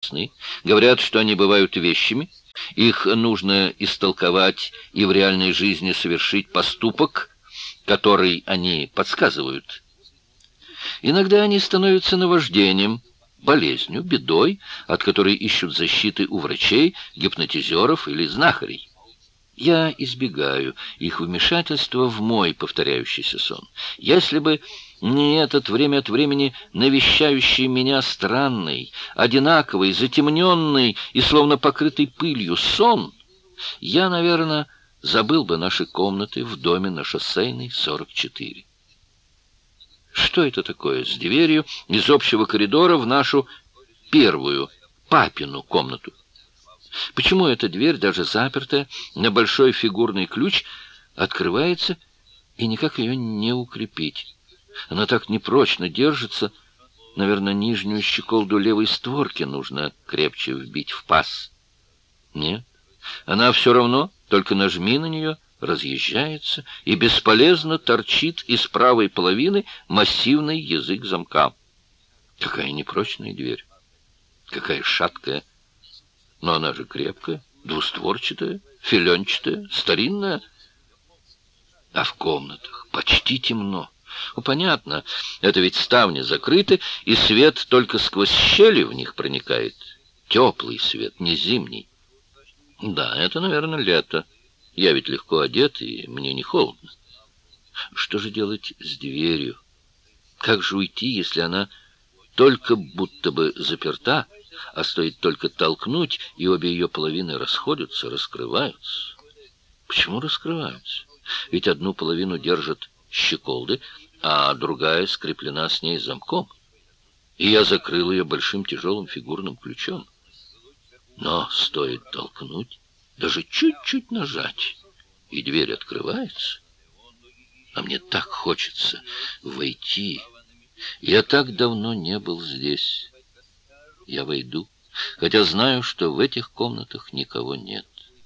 сны, говорят, что они бывают вещими, их нужно истолковать и в реальной жизни совершить поступок, который они подсказывают. Иногда они становятся наваждением, болезнью, бедой, от которой ищут защиты у врачей, гипнотизеров или знахарей. Я избегаю их вмешательства в мой повторяющийся сон. Если бы не этот время от времени навещающий меня странный, одинаковый, затемненный и словно покрытый пылью сон, я, наверное, забыл бы наши комнаты в доме на Шоссейной, 44. Что это такое с дверью из общего коридора в нашу первую, папину комнату? Почему эта дверь, даже запертая на большой фигурный ключ, открывается, и никак ее не укрепить? Она так непрочно держится. Наверное, нижнюю щеколду левой створки нужно крепче вбить в паз. Нет, она все равно, только нажми на нее, разъезжается и бесполезно торчит из правой половины массивный язык замка. Какая непрочная дверь, какая шаткая. Но она же крепкая, двустворчатая, филенчатая, старинная. А в комнатах почти темно. Ну, понятно, это ведь ставни закрыты, и свет только сквозь щели в них проникает. Теплый свет, не зимний. Да, это, наверное, лето. Я ведь легко одет, и мне не холодно. Что же делать с дверью? Как же уйти, если она только будто бы заперта, а стоит только толкнуть, и обе ее половины расходятся, раскрываются? Почему раскрываются? Ведь одну половину держат щеколды, а другая скреплена с ней замком. И я закрыл ее большим тяжелым фигурным ключом. Но стоит толкнуть, даже чуть-чуть нажать, и дверь открывается. А мне так хочется войти. Я так давно не был здесь. Я войду, хотя знаю, что в этих комнатах никого нет.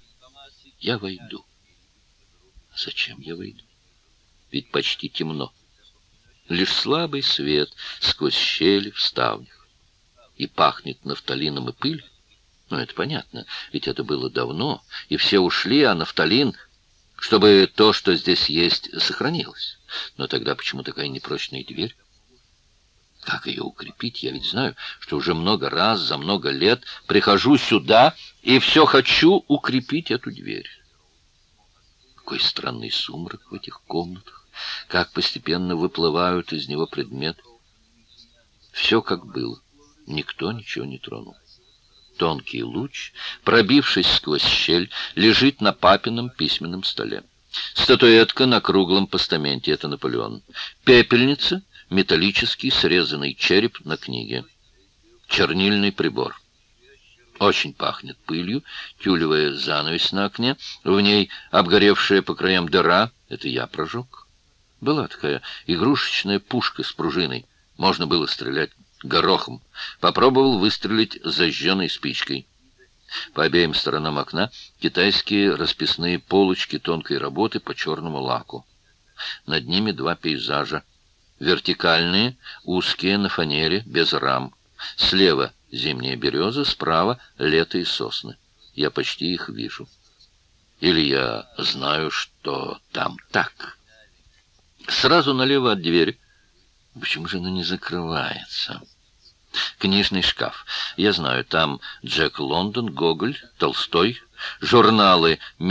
Я войду. Зачем я войду? Ведь почти темно. Лишь слабый свет сквозь щели в ставнях. И пахнет нафталином и пылью. Ну, это понятно, ведь это было давно, и все ушли, а нафталин, чтобы то, что здесь есть, сохранилось. Но тогда почему такая непрочная дверь? Как ее укрепить? Я ведь знаю, что уже много раз за много лет прихожу сюда и все хочу укрепить эту дверь. Какой странный сумрак в этих комнатах, как постепенно выплывают из него предметы. Все как было, никто ничего не тронул. Тонкий луч, пробившись сквозь щель, лежит на папином письменном столе. Статуэтка на круглом постаменте — это Наполеон. Пепельница — металлический срезанный череп на книге. Чернильный прибор. Очень пахнет пылью, тюлевая занавесь на окне, в ней обгоревшая по краям дыра — это я прожег. Была такая игрушечная пушка с пружиной, можно было стрелять горохом. Попробовал выстрелить зажженной спичкой. По обеим сторонам окна китайские расписные полочки тонкой работы по черному лаку. Над ними два пейзажа. Вертикальные, узкие, на фанере, без рам. Слева зимняя береза, справа лето и сосны. Я почти их вижу. Или я знаю, что там так. Сразу налево от двери. Почему же она не закрывается? Книжный шкаф. Я знаю, там Джек Лондон, Гоголь, Толстой, журналы